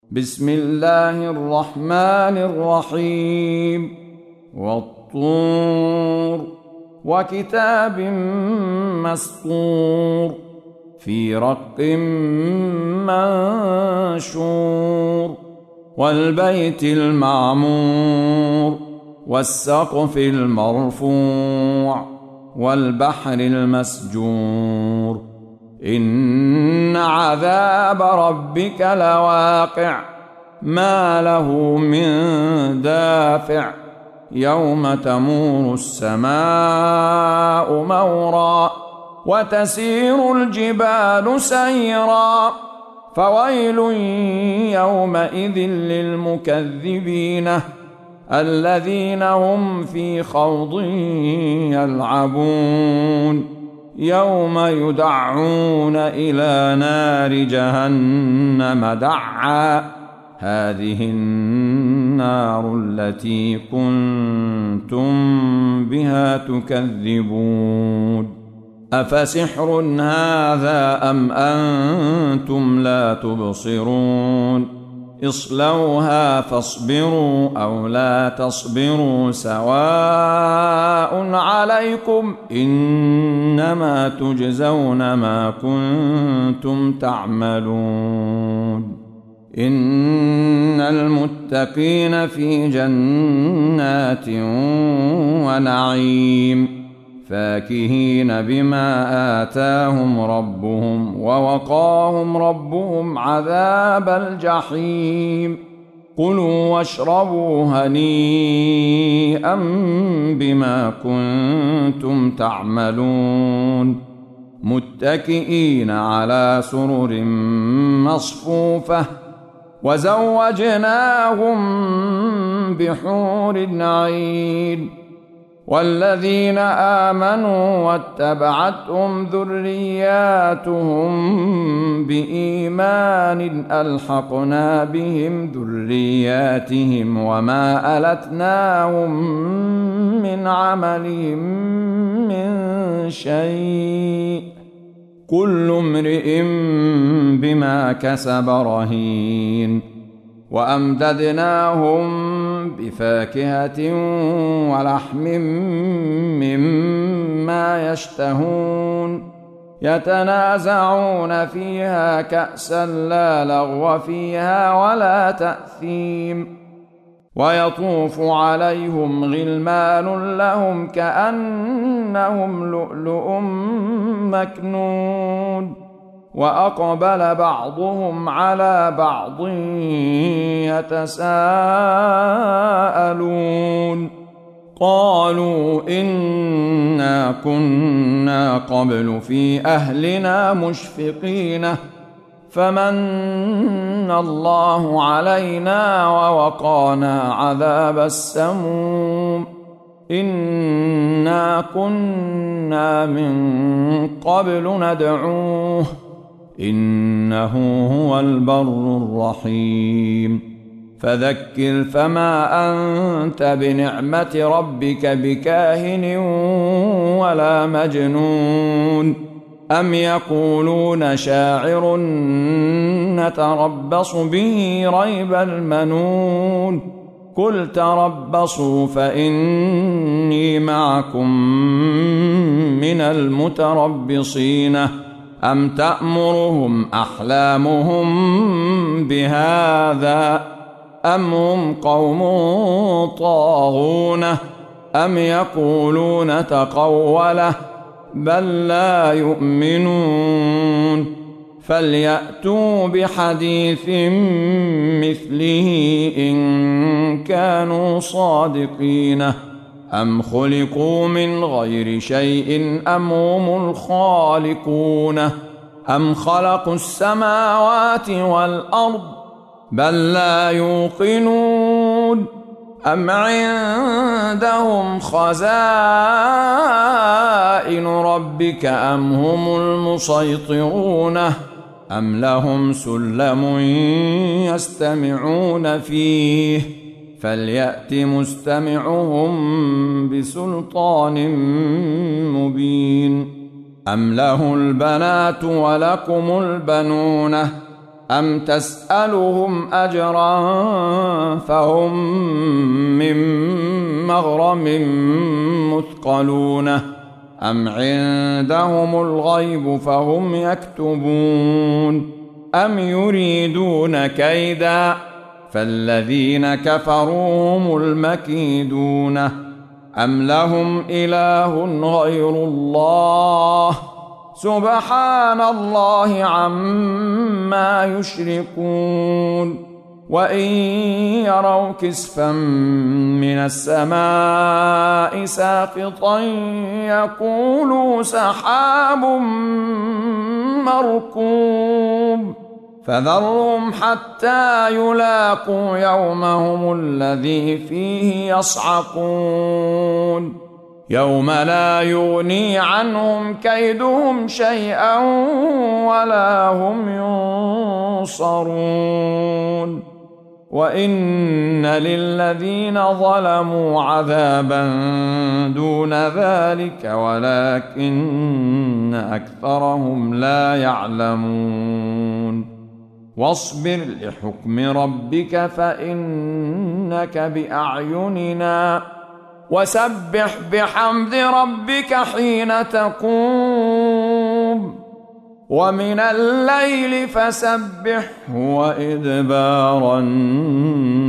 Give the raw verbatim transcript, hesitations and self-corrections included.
بسم الله الرحمن الرحيم والطور وكتاب مسطور في رق منشور والبيت المعمور والسقف المرفوع والبحر المسجور إن عذاب ربك لواقع ما له من دافع يوم تمور السماء مورا وتسير الجبال سيرا فويل يومئذ للمكذبين الذين هم في خوض يلعبون يوم يدعون إلى نار جهنم دعا هذه النار التي كنتم بها تكذبون أفسحر هذا أم أنتم لا تبصرون اصلوها فاصبروا أو لا تصبروا سواء عليكم إنما تجزون ما كنتم تعملون إن المتقين في جنات ونعيم فاكهين بما آتاهم ربهم ووقاهم ربهم عذاب الجحيم كلوا واشربوا هنيئا بما كنتم تعملون متكئين على سرر مصفوفة وزوجناهم بحور عين والذين آمنوا واتبعتهم ذرياتهم بإيمان ألحقنا بهم ذرياتهم وما ألتناهم من عملهم من شيء كل امرئ بما كسب رهين وأمددناهم بفاكهة ولحم مما يشتهون يتنازعون فيها كأسا لا لغو فيها ولا تأثيم ويطوف عليهم غلمان لهم كأنهم لؤلؤ مكنون وأقبل بعضهم على بعض يتساءلون قالوا إنا كنا قبل في أهلنا مشفقين فمن الله علينا ووقانا عذاب السموم إنا كنا من قبل ندعوه إنه هو البر الرحيم فذكر فما أنت بنعمة ربك بكاهن ولا مجنون أم يقولون شاعر نتربص به ريب المنون قل تربصوا فإني معكم من المتربصين أم تأمرهم أحلامهم بهذا أم هم قوم طاغون أم يقولون تقوله بل لا يؤمنون فليأتوا بحديث مثله إن كانوا صادقين أم خلقوا من غير شيء أم هم الخالقون أم خلقوا السماوات والأرض بل لا يوقنون أم عندهم خزائن ربك أم هم المسيطرون أم لهم سلم يستمعون فيه فليأت مستمعهم بسلطان مبين أم له البنات ولكم البنون أم تسألهم أجرا فهم من مغرم مثقلون أم عندهم الغيب فهم يكتبون أم يريدون كيدا فالذين كفروا هم المكيدون أم لهم إله غير الله سبحان الله عما يشركون وإن يروا كسفا من السماء ساقطا يقولوا سحاب مركوم فذرهم حتى يلاقوا يومهم الذي فيه يصعقون يوم لا يغني عنهم كيدهم شيئا ولا هم ينصرون وإن للذين ظلموا عذابا دون ذلك ولكن أكثرهم لا يعلمون واصبر لحكم ربك فإنك بأعيننا وسبح بحمد ربك حين تقوم ومن الليل فسبحه وإدبار النجوم